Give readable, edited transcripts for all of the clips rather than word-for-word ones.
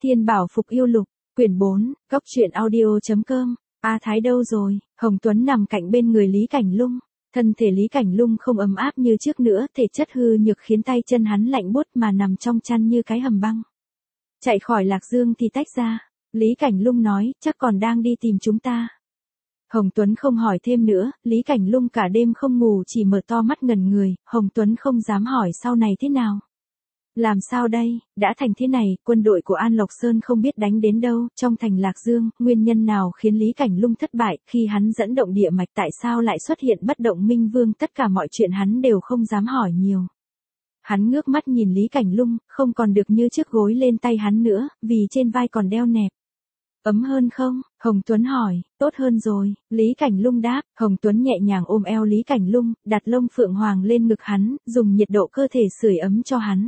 Thiên Bảo Phục Yêu Lục, quyển 4, góc truyện audio.com. A Thái đâu rồi? Hồng Tuấn nằm cạnh bên người Lý Cảnh Lung. Thân thể Lý Cảnh Lung không ấm áp như trước nữa, thể chất hư nhược khiến tay chân hắn lạnh buốt mà nằm trong chăn như cái hầm băng. Chạy khỏi Lạc Dương thì tách ra. Lý Cảnh Lung nói, chắc còn đang đi tìm chúng ta. Hồng Tuấn không hỏi thêm nữa, Lý Cảnh Lung cả đêm không ngủ chỉ mở to mắt ngẩn người, Hồng Tuấn không dám hỏi sau này thế nào. Làm sao đây, đã thành thế này, quân đội của An Lộc Sơn không biết đánh đến đâu, trong thành Lạc Dương, nguyên nhân nào khiến Lý Cảnh Lung thất bại, khi hắn dẫn động địa mạch tại sao lại xuất hiện bất động minh vương, tất cả mọi chuyện hắn đều không dám hỏi nhiều. Hắn ngước mắt nhìn Lý Cảnh Lung, không còn được như trước gối lên tay hắn nữa, vì trên vai còn đeo nẹp. Ấm hơn không? Hồng Tuấn hỏi, tốt hơn rồi, Lý Cảnh Lung đáp, Hồng Tuấn nhẹ nhàng ôm eo Lý Cảnh Lung, đặt lông phượng hoàng lên ngực hắn, dùng nhiệt độ cơ thể sưởi ấm cho hắn.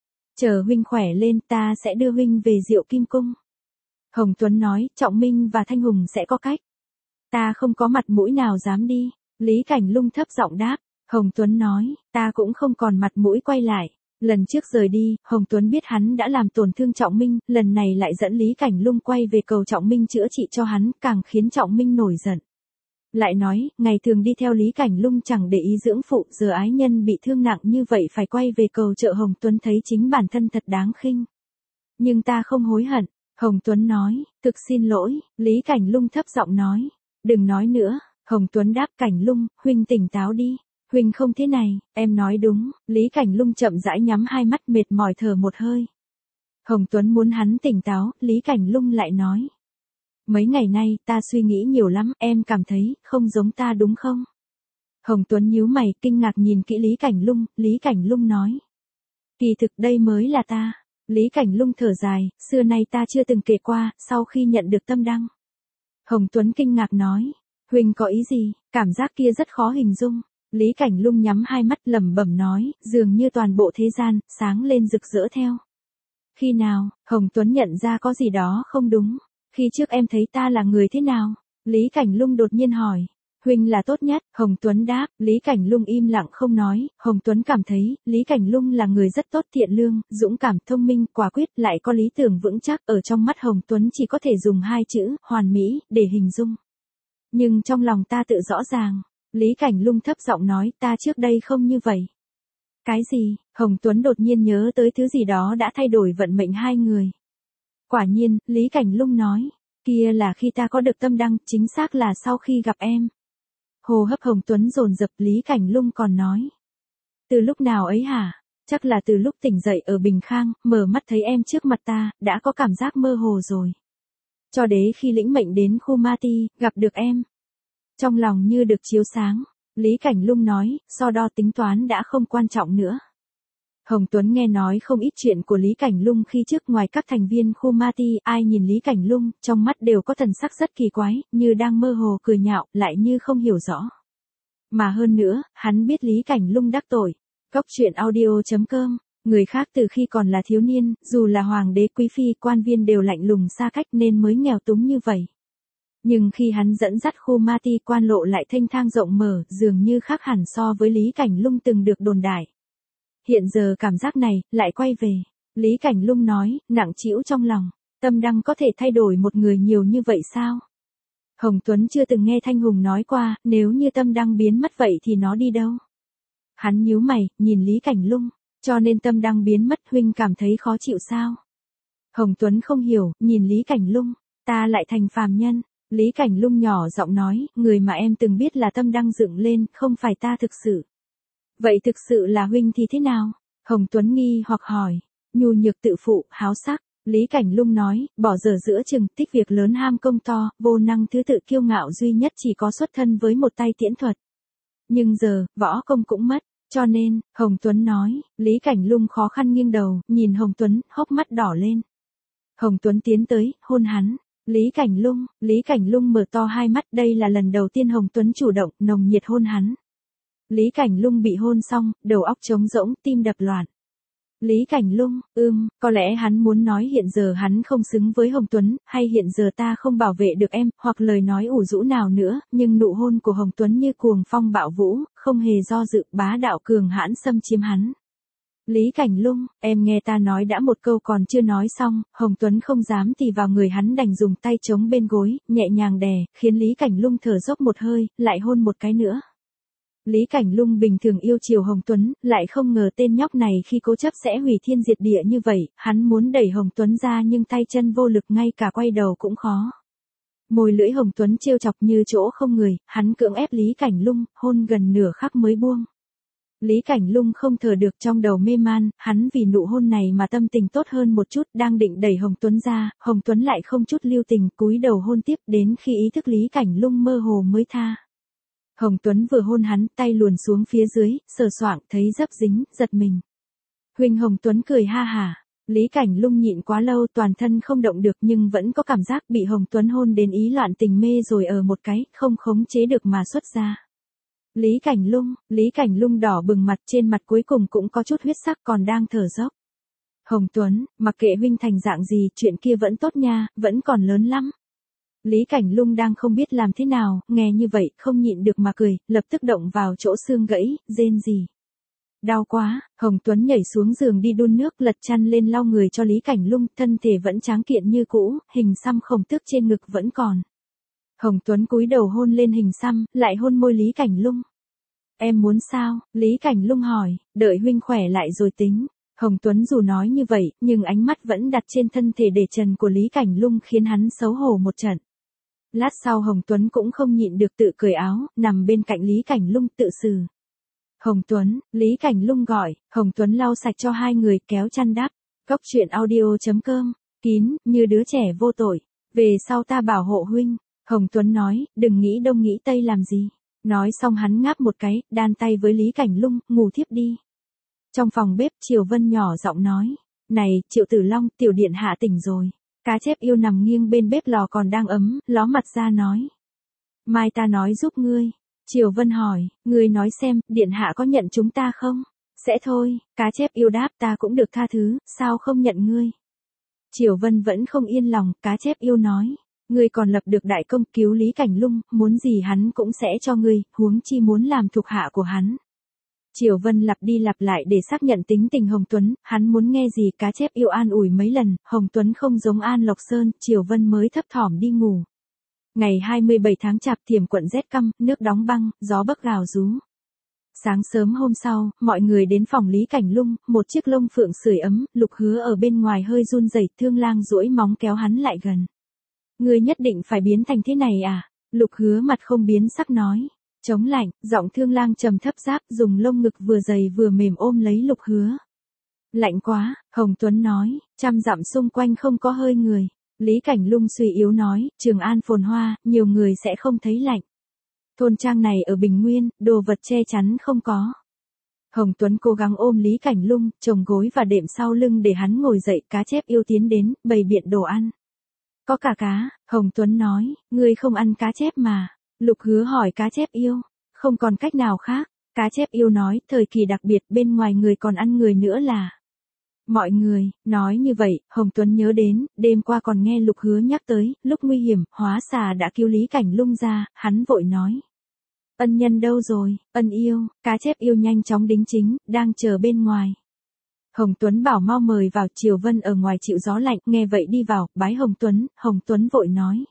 Chờ huynh khỏe lên ta sẽ đưa huynh về Diệu Kim Cung. Hồng Tuấn nói, Trọng Minh và Thanh Hùng sẽ có cách. Ta không có mặt mũi nào dám đi. Lý Cảnh Lung thấp giọng đáp. Hồng Tuấn nói, ta cũng không còn mặt mũi quay lại. Lần trước rời đi, Hồng Tuấn biết hắn đã làm tổn thương Trọng Minh, lần này lại dẫn Lý Cảnh Lung quay về cầu Trọng Minh chữa trị cho hắn, càng khiến Trọng Minh nổi giận. Lại nói, ngày thường đi theo Lý Cảnh Lung chẳng để ý dưỡng phụ, giờ ái nhân bị thương nặng như vậy phải quay về cầu trợ. Hồng Tuấn thấy chính bản thân thật đáng khinh. Nhưng ta không hối hận, Hồng Tuấn nói, thực xin lỗi, Lý Cảnh Lung thấp giọng nói, đừng nói nữa, Hồng Tuấn đáp. Cảnh Lung, huynh tỉnh táo đi, huynh không thế này, em nói đúng, Lý Cảnh Lung chậm rãi nhắm hai mắt mệt mỏi thở một hơi. Hồng Tuấn muốn hắn tỉnh táo, Lý Cảnh Lung lại nói. Mấy ngày nay, ta suy nghĩ nhiều lắm, em cảm thấy, không giống ta đúng không? Hồng Tuấn nhíu mày, kinh ngạc nhìn kỹ Lý Cảnh Lung, Lý Cảnh Lung nói. Kỳ thực đây mới là ta. Lý Cảnh Lung thở dài, xưa nay ta chưa từng kể qua, sau khi nhận được tâm đăng. Hồng Tuấn kinh ngạc nói. Huỳnh có ý gì, cảm giác kia rất khó hình dung. Lý Cảnh Lung nhắm hai mắt lẩm bẩm nói, dường như toàn bộ thế gian, sáng lên rực rỡ theo. Khi nào, Hồng Tuấn nhận ra có gì đó không đúng. Khi trước em thấy ta là người thế nào? Lý Cảnh Lung đột nhiên hỏi. Huynh là tốt nhất, Hồng Tuấn đáp. Lý Cảnh Lung im lặng không nói, Hồng Tuấn cảm thấy, Lý Cảnh Lung là người rất tốt, thiện lương, dũng cảm, thông minh, quả quyết, lại có lý tưởng vững chắc. Ở trong mắt Hồng Tuấn chỉ có thể dùng hai chữ, hoàn mỹ, để hình dung. Nhưng trong lòng ta tự rõ ràng. Lý Cảnh Lung thấp giọng nói, ta trước đây không như vậy. Cái gì? Hồng Tuấn đột nhiên nhớ tới thứ gì đó đã thay đổi vận mệnh hai người. Quả nhiên, Lý Cảnh Lung nói, kia là khi ta có được tâm đăng, chính xác là sau khi gặp em. Hô hấp Hồng Tuấn dồn dập. Lý Cảnh Lung còn nói. Từ lúc nào ấy hả? Chắc là từ lúc tỉnh dậy ở Bình Khang, mở mắt thấy em trước mặt ta, đã có cảm giác mơ hồ rồi. Cho đến khi lĩnh mệnh đến khu Ma Ti, gặp được em. Trong lòng như được chiếu sáng, Lý Cảnh Lung nói, so đo tính toán đã không quan trọng nữa. Hồng Tuấn nghe nói không ít chuyện của Lý Cảnh Lung khi trước, ngoài các thành viên khu Ma Ti, ai nhìn Lý Cảnh Lung, trong mắt đều có thần sắc rất kỳ quái, như đang mơ hồ cười nhạo, lại như không hiểu rõ. Mà hơn nữa, hắn biết Lý Cảnh Lung đắc tội. Góc truyện audio.com, người khác từ khi còn là thiếu niên, dù là hoàng đế quý phi, quan viên đều lạnh lùng xa cách nên mới nghèo túng như vậy. Nhưng khi hắn dẫn dắt khu Ma Ti, quan lộ lại thênh thang rộng mở, dường như khác hẳn so với Lý Cảnh Lung từng được đồn đại. Hiện giờ cảm giác này, lại quay về. Lý Cảnh Lung nói, nặng trĩu trong lòng. Tâm đăng có thể thay đổi một người nhiều như vậy sao? Hồng Tuấn chưa từng nghe Thanh Hùng nói qua, nếu như tâm đăng biến mất vậy thì nó đi đâu? Hắn nhíu mày, nhìn Lý Cảnh Lung. Cho nên tâm đăng biến mất, huynh cảm thấy khó chịu sao? Hồng Tuấn không hiểu, nhìn Lý Cảnh Lung. Ta lại thành phàm nhân. Lý Cảnh Lung nhỏ giọng nói, người mà em từng biết là tâm đăng dựng lên, không phải ta thực sự. Vậy thực sự là huynh thì thế nào? Hồng Tuấn nghi hoặc hỏi. Nhu nhược tự phụ, háo sắc. Lý Cảnh Lung nói, bỏ dở giữa chừng, thích việc lớn ham công to, vô năng thứ tự, kiêu ngạo duy nhất, chỉ có xuất thân với một tay tiễn thuật. Nhưng giờ, võ công cũng mất, cho nên, Hồng Tuấn nói. Lý Cảnh Lung khó khăn nghiêng đầu, nhìn Hồng Tuấn, hốc mắt đỏ lên. Hồng Tuấn tiến tới, hôn hắn. Lý Cảnh Lung mở to hai mắt, đây là lần đầu tiên Hồng Tuấn chủ động, nồng nhiệt hôn hắn. Lý Cảnh Lung bị hôn xong, đầu óc trống rỗng, tim đập loạn. Lý Cảnh Lung, có lẽ hắn muốn nói hiện giờ hắn không xứng với Hồng Tuấn, hay hiện giờ ta không bảo vệ được em, hoặc lời nói ủ rũ nào nữa, nhưng nụ hôn của Hồng Tuấn như cuồng phong bạo vũ, không hề do dự, bá đạo cường hãn xâm chiếm hắn. Lý Cảnh Lung, em nghe ta nói đã một câu còn chưa nói xong, Hồng Tuấn không dám tì vào người hắn đành dùng tay chống bên gối, nhẹ nhàng đè, khiến Lý Cảnh Lung thở dốc một hơi, lại hôn một cái nữa. Lý Cảnh Lung bình thường yêu chiều Hồng Tuấn, lại không ngờ tên nhóc này khi cố chấp sẽ hủy thiên diệt địa như vậy, hắn muốn đẩy Hồng Tuấn ra nhưng tay chân vô lực ngay cả quay đầu cũng khó. Môi lưỡi Hồng Tuấn trêu chọc như chỗ không người, hắn cưỡng ép Lý Cảnh Lung, hôn gần nửa khắc mới buông. Lý Cảnh Lung không thở được trong đầu mê man, hắn vì nụ hôn này mà tâm tình tốt hơn một chút, đang định đẩy Hồng Tuấn ra, Hồng Tuấn lại không chút lưu tình cúi đầu hôn tiếp đến khi ý thức Lý Cảnh Lung mơ hồ mới tha. Hồng Tuấn vừa hôn hắn, tay luồn xuống phía dưới, sờ soạng thấy dấp dính, giật mình. Huỳnh Hồng Tuấn cười ha hả. Lý Cảnh Lung nhịn quá lâu toàn thân không động được nhưng vẫn có cảm giác bị Hồng Tuấn hôn đến ý loạn tình mê rồi ở một cái, không khống chế được mà xuất ra. Lý Cảnh Lung đỏ bừng mặt trên mặt cuối cùng cũng có chút huyết sắc còn đang thở dốc. Hồng Tuấn, mặc kệ huynh thành dạng gì chuyện kia vẫn tốt nha, vẫn còn lớn lắm. Lý Cảnh Lung đang không biết làm thế nào, nghe như vậy không nhịn được mà cười, lập tức động vào chỗ xương gãy, rên gì. Đau quá, Hồng Tuấn nhảy xuống giường đi đun nước lật chăn lên lau người cho Lý Cảnh Lung, thân thể vẫn tráng kiện như cũ, hình xăm khổng tước trên ngực vẫn còn. Hồng Tuấn cúi đầu hôn lên hình xăm, lại hôn môi Lý Cảnh Lung. Em muốn sao? Lý Cảnh Lung hỏi, đợi huynh khỏe lại rồi tính. Hồng Tuấn dù nói như vậy, nhưng ánh mắt vẫn đặt trên thân thể để trần của Lý Cảnh Lung khiến hắn xấu hổ một trận. Lát sau Hồng Tuấn cũng không nhịn được tự cởi áo, nằm bên cạnh Lý Cảnh Lung tự xử. Hồng Tuấn, Lý Cảnh Lung gọi, Hồng Tuấn lau sạch cho hai người kéo chăn đắp. Cốc truyện audio.com, kín, như đứa trẻ vô tội. Về sau ta bảo hộ huynh. Hồng Tuấn nói, đừng nghĩ đông nghĩ tây làm gì. Nói xong hắn ngáp một cái, đan tay với Lý Cảnh Lung, ngủ thiếp đi. Trong phòng bếp Triều Vân nhỏ giọng nói. Này, Triệu Tử Long, tiểu điện hạ tỉnh rồi. Cá chép yêu nằm nghiêng bên bếp lò còn đang ấm, ló mặt ra nói. Mai ta nói giúp ngươi. Triều Vân hỏi, ngươi nói xem, điện hạ có nhận chúng ta không? Sẽ thôi, cá chép yêu đáp ta cũng được tha thứ, sao không nhận ngươi? Triều Vân vẫn không yên lòng, cá chép yêu nói. Ngươi còn lập được đại công cứu Lý Cảnh Lung, muốn gì hắn cũng sẽ cho ngươi, huống chi muốn làm thuộc hạ của hắn. Triều Vân lặp đi lặp lại để xác nhận tính tình Hồng Tuấn, hắn muốn nghe gì cá chép yêu an ủi mấy lần, Hồng Tuấn không giống An Lộc Sơn, Triều Vân mới thấp thỏm đi ngủ. Ngày 27 tháng Chạp Thiểm quận rét căm, nước đóng băng, gió bấc gào rú. Sáng sớm hôm sau, mọi người đến phòng Lý Cảnh Lung, một chiếc lông phượng sưởi ấm, Lục Hứa ở bên ngoài hơi run rẩy, Thương Lang duỗi móng kéo hắn lại gần. Ngươi nhất định phải biến thành thế này à? Lục Hứa mặt không biến sắc nói. Chống lạnh, giọng Thương Lang trầm thấp giáp dùng lông ngực vừa dày vừa mềm ôm lấy Lục Hứa. Lạnh quá, Hồng Tuấn nói, 100 dặm xung quanh không có hơi người. Lý Cảnh Lung suy yếu nói, Trường An phồn hoa, nhiều người sẽ không thấy lạnh. Thôn trang này ở Bình Nguyên, đồ vật che chắn không có. Hồng Tuấn cố gắng ôm Lý Cảnh Lung, chồng gối và đệm sau lưng để hắn ngồi dậy, cá chép yêu tiến đến, bày biện đồ ăn. Có cả cá, Hồng Tuấn nói, ngươi không ăn cá chép mà. Lục Hứa hỏi cá chép yêu, không còn cách nào khác. Cá chép yêu nói, thời kỳ đặc biệt bên ngoài người còn ăn người nữa là. Mọi người, nói như vậy, Hồng Tuấn nhớ đến, đêm qua còn nghe Lục Hứa nhắc tới, lúc nguy hiểm, hóa xà đã cứu Lý Cảnh Lung ra, hắn vội nói. Ân nhân đâu rồi, ân yêu, cá chép yêu nhanh chóng đính chính, đang chờ bên ngoài. Hồng Tuấn bảo mau mời vào, Triều Vân ở ngoài chịu gió lạnh, nghe vậy đi vào, bái Hồng Tuấn vội nói.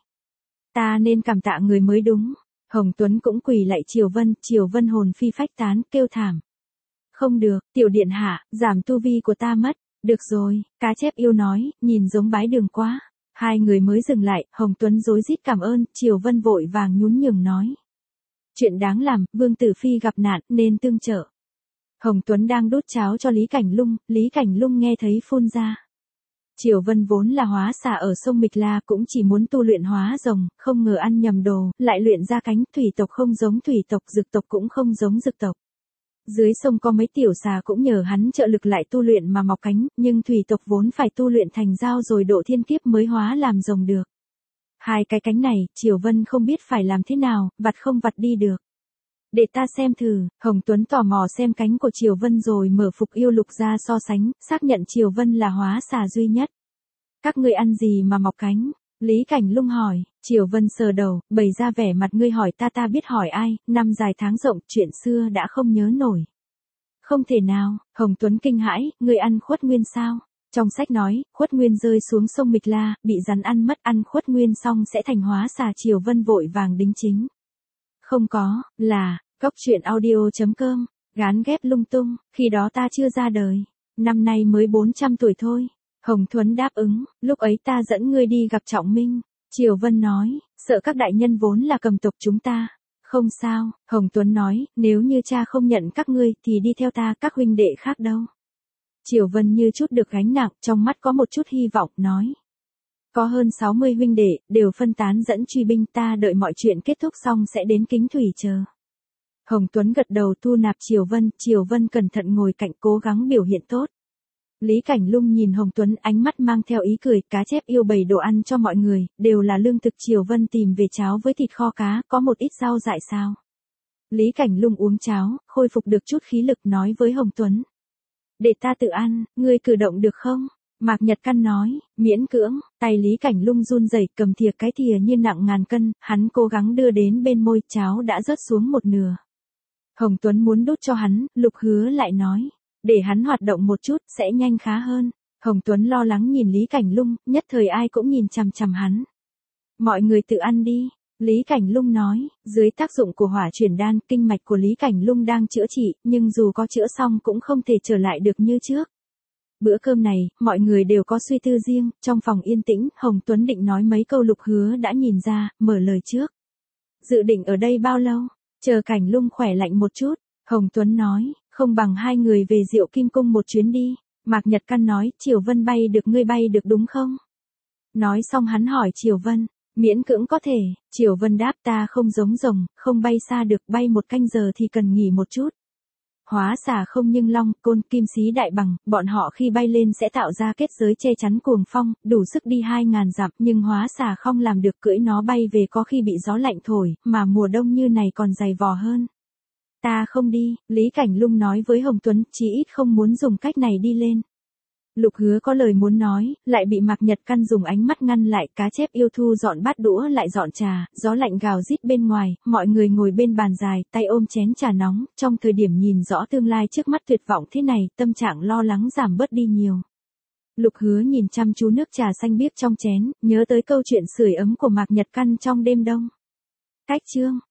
Ta nên cảm tạ người mới đúng. Hồng Tuấn cũng quỳ lại Triều Vân hồn phi phách tán, kêu thảm. Không được, tiểu điện hạ, giảm tu vi của ta mất. Được rồi, cá chép yêu nói, nhìn giống bái đường quá. Hai người mới dừng lại, Hồng Tuấn rối rít cảm ơn, Triều Vân vội vàng nhún nhường nói. Chuyện đáng làm, Vương Tử Phi gặp nạn, nên tương trợ. Hồng Tuấn đang đút cháo cho Lý Cảnh Lung nghe thấy phun ra. Triều Vân vốn là hóa xà ở sông Mịch La cũng chỉ muốn tu luyện hóa rồng, không ngờ ăn nhầm đồ, lại luyện ra cánh, thủy tộc không giống thủy tộc, dực tộc cũng không giống dực tộc. Dưới sông có mấy tiểu xà cũng nhờ hắn trợ lực lại tu luyện mà mọc cánh, nhưng thủy tộc vốn phải tu luyện thành dao rồi độ thiên kiếp mới hóa làm rồng được. Hai cái cánh này, Triều Vân không biết phải làm thế nào, vặt không vặt đi được. Để ta xem thử, Hồng Tuấn tò mò xem cánh của Triều Vân rồi mở phục yêu lục ra so sánh, xác nhận Triều Vân là hóa xà duy nhất. Các ngươi ăn gì mà mọc cánh? Lý Cảnh Lung hỏi, Triều Vân sờ đầu, bày ra vẻ mặt ngươi hỏi ta biết hỏi ai, năm dài tháng rộng, chuyện xưa đã không nhớ nổi. Không thể nào, Hồng Tuấn kinh hãi, ngươi ăn khuất nguyên sao? Trong sách nói, khuất nguyên rơi xuống sông Mịch La, bị rắn ăn mất, ăn khuất nguyên xong sẽ thành hóa xà. Triều Vân vội vàng đính chính. Không có, là, cóc truyện audio.com, gán ghép lung tung, khi đó ta chưa ra đời, năm nay mới 400 tuổi thôi. Hồng Tuấn đáp ứng, lúc ấy ta dẫn ngươi đi gặp Trọng Minh. Triều Vân nói, sợ các đại nhân vốn là cầm tộc chúng ta. Không sao, Hồng Tuấn nói, nếu như cha không nhận các ngươi thì đi theo ta, các huynh đệ khác đâu. Triều Vân như chút được gánh nặng, trong mắt có một chút hy vọng, nói. Có hơn 60 huynh đệ, đều phân tán dẫn truy binh, ta đợi mọi chuyện kết thúc xong sẽ đến Kính Thủy chờ. Hồng Tuấn gật đầu thu nạp Triều Vân cẩn thận ngồi cạnh cố gắng biểu hiện tốt. Lý Cảnh Lung nhìn Hồng Tuấn, ánh mắt mang theo ý cười, cá chép yêu bày đồ ăn cho mọi người, đều là lương thực. Triều Vân tìm về cháo với thịt kho cá, có một ít rau dại sao. Lý Cảnh Lung uống cháo, khôi phục được chút khí lực, nói với Hồng Tuấn. Để ta tự ăn, ngươi cử động được không? Mạc Nhật Căn nói, miễn cưỡng, tay Lý Cảnh Lung run rẩy, cầm thìa, cái thìa như nặng ngàn cân, hắn cố gắng đưa đến bên môi, cháo đã rớt xuống một nửa. Hồng Tuấn muốn đút cho hắn, Lục Hứa lại nói, để hắn hoạt động một chút, sẽ nhanh khá hơn. Hồng Tuấn lo lắng nhìn Lý Cảnh Lung, nhất thời ai cũng nhìn chằm chằm hắn. Mọi người tự ăn đi. Lý Cảnh Lung nói, dưới tác dụng của hỏa chuyển đan, kinh mạch của Lý Cảnh Lung đang chữa trị, nhưng dù có chữa xong cũng không thể trở lại được như trước. Bữa cơm này, mọi người đều có suy tư riêng, trong phòng yên tĩnh, Hồng Tuấn định nói mấy câu. Lục Hứa đã nhìn ra, mở lời trước. Dự định ở đây bao lâu? Chờ Cảnh Lung khỏe lạnh một chút. Hồng Tuấn nói, không bằng hai người về Diệu Kim Cung một chuyến đi. Mạc Nhật Căn nói, Triều Vân bay được, ngươi bay được đúng không? Nói xong hắn hỏi Triều Vân, miễn cưỡng có thể. Triều Vân đáp, ta không giống rồng, không bay xa được, bay 1 canh giờ thì cần nghỉ một chút. Hóa xà không nhưng long, côn, kim xí đại bằng, bọn họ khi bay lên sẽ tạo ra kết giới che chắn cuồng phong, đủ sức đi 2000 dặm, nhưng hóa xà không làm được, cưỡi nó bay về có khi bị gió lạnh thổi, mà mùa đông như này còn dày vò hơn. Ta không đi, Lý Cảnh Lung nói với Hồng Tuấn, chí ít không muốn dùng cách này đi lên. Lục Hứa có lời muốn nói, lại bị Mạc Nhật Căn dùng ánh mắt ngăn lại. Cá chép yêu thu dọn bát đũa lại dọn trà, gió lạnh gào rít bên ngoài, mọi người ngồi bên bàn dài, tay ôm chén trà nóng, trong thời điểm nhìn rõ tương lai trước mắt tuyệt vọng thế này, tâm trạng lo lắng giảm bớt đi nhiều. Lục Hứa nhìn chăm chú nước trà xanh biếc trong chén, nhớ tới câu chuyện sưởi ấm của Mạc Nhật Căn trong đêm đông. Cách chương